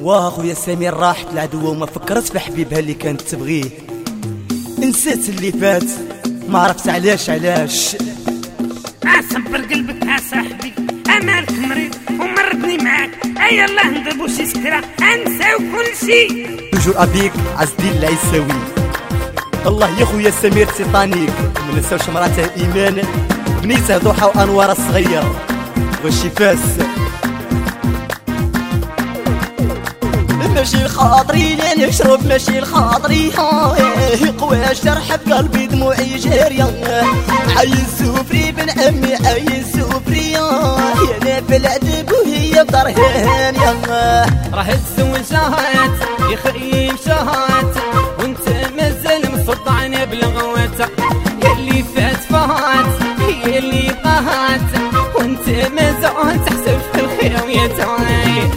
واخويا سمير راحت العدوة وما فكرت في حبيبها اللي كانت تبغيه. نسيت اللي فات ما عرفت علاش اصبر قلبك صاحبي، امالك مريض ومرضني معاك. اي الله نضربو شي سكرة انساو كل شي. توجور ابيك عز الدين العيساوي. الله يا خويا سمير تيطانيك. ما نساوش مراته ايمان بنيته ضحى وانوار الصغير وشي فاس. ماشي الخاطري اللي نشرب، ماشي الخاطري قوى الجرح بقلبي دموعي جارية. عايز سوفري بن عمي عايز سوفري، انا بالعذب وهي بدار هانية. راح تزوجات يخيم شهات وانت مازال مصدعني بالغوات. يا اللي فات هي اللي طاهات وانت مازال تحسب في الخير ويا تعاي.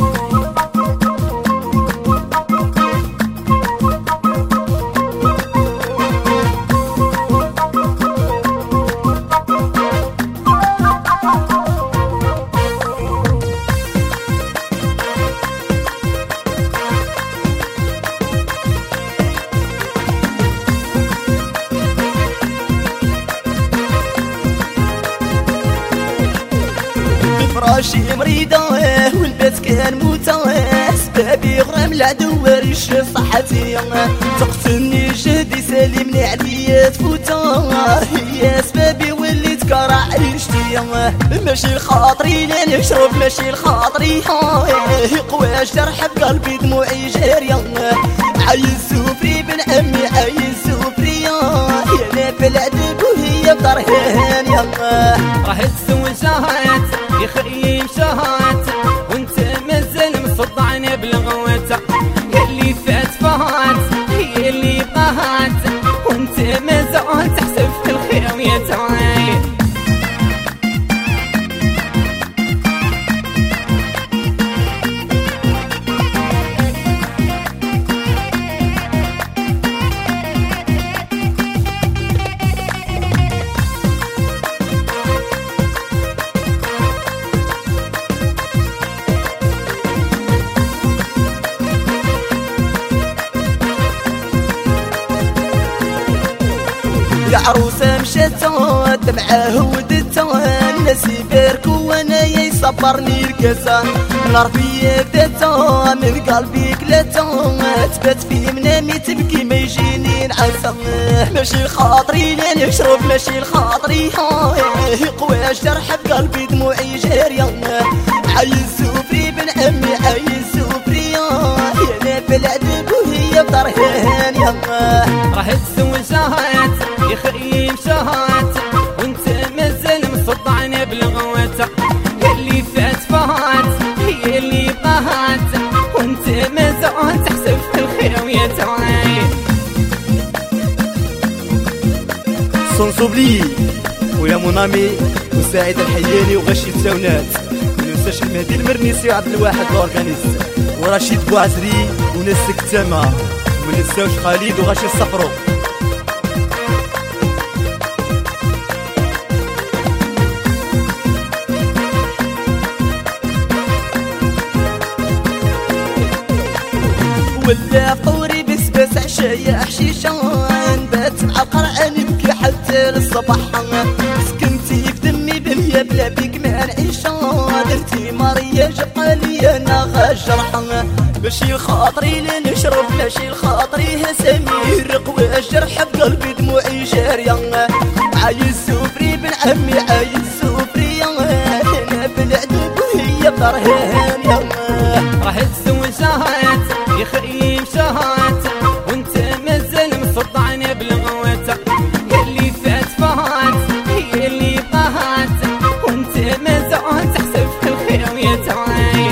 فراشي مريضة والبيت كان موتة، سبابي غرام العدو ريش صحتي. تقتلني جهدي سالمني عليا تفوتة، هي سبابي وليت كرع عيشتي. ماشي الخاطري اللي نشرب، ماشي الخاطري قوى الجرح بقلبي دموعي جارية. عايز سوفري بن عمي عايز سوفري، انا بالعذب وهي بدار هانية. راح تزوجات يخيم شهات وانت مازال مصدعني بالغوات. يا اللي فات هي اللي طاهات وانت مازال تحسب في الخير ويا تعاي. يا عروسة مشات دمعه ودتها، ناسي باركو وانا يصبرني الكاسة. نار فيا بداتها من قلبي كلاتها، تبات في منامي تبكي ما يجيني نعسى. ماشي الخاطري اللي نشرب، ماشي الخاطري قوى الجرح بقلبي دموعي جارية. عايز سوفري بن عمي عايز سوفري، انا بالعذب وهي بدار هانية. راح تزوجات يخيم شهات وانت مازال مصدعني بالغوات. يا اللي فات هي اللي طاهات وانت مازال تحسب في الخير ويا تعاي. سونسوبلي ويا مونامي وسعيد الحياني وغشي التاونات. مننساش المهدي المرنيسي وعبد الواحد الاورغانيست ورشيد بوعزري وناس كتامة. ومننساوش خالد وغشي الصفرو. ولا فطوري بسبس عشايا حشيشة، نبات مع القرعة نبكي حتى للصباح. سكنتي في دمي بنيا بلا بيك ما نعيشة، درتي ماريا جبالي انا غاجرحة. ماشي الخاطري اللي نشرب، ماشي الخاطري سمير قوى الجرح بقلبي دموعي جارية. عايز سوفري بن عمي عايز سوفري، انا بالعذب وهي بدار هانية. راح تزوجات يخيم شهات وانت مازال مصدعني بالغوات. يا اللي فات هي اللي طاهات وانت مازال تحسب في الخير ويا تعاي.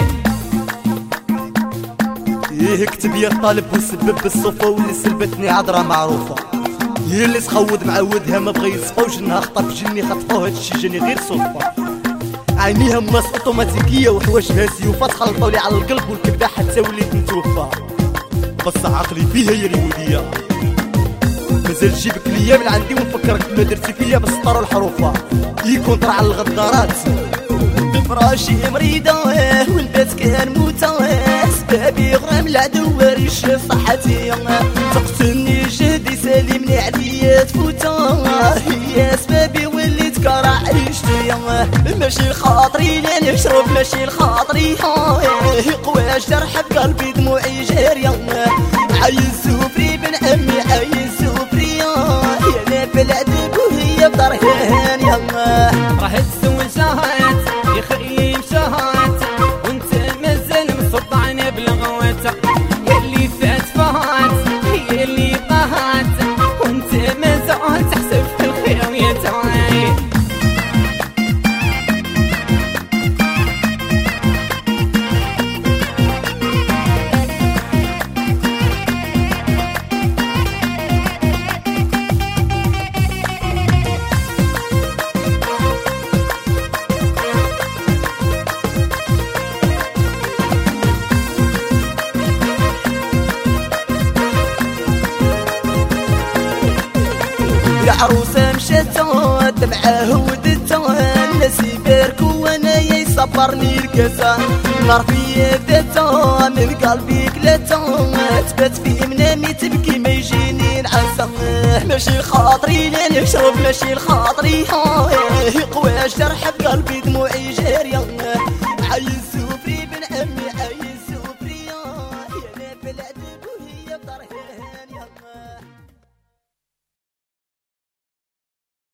كتب يا الطالب وسبب بالصفة واللي سلبتني عذرة معروفة. هي اللي تخوض مع ودها ما بغى يصفى وجنها خطف جني خطفوه هادشي جاني غير صدفة. عينيها ماس اوتوماتيكية وحواجها سيوفة تخلطولي على القلب والكبدة حتى وليت نتوفى. بس عقلي فيها يا اليهودية، مازال جيبك ليا من عندي ونفكرك بما درتي فيا بالسطر والحروفة. يكون طرع على الغدارات بفراشي مريضة والبيت كان موتة، سبابي غرام العدو ريش صحتي تقتلني جهدي سالمني عليا تفوتا هي سبابي وليت كرع عيشتي ماشي لخاطري لا نشرب ماشي لخاطري قواش جرح بقلبي دموعي جارية عايز سوفري بن عمي عايز سوفري يا بالعذب وهي بدار هانية راح تسوي شهات يخيم شهات وانت مازال مصدعني بالغوات اللي فات فات هي اللي طاهات وانت مازال تحسب في الخيريات عروسة مشات دمعه ودته نسي بارك وانا يصبرني الكاسة نار فيا بدته من قلبي كلاته تبات في منامي تبكي ما يجيني نعسى ماشي لخاطري لا نشرب ماشي لخاطري قواش جرح بقلبي دموعي جارية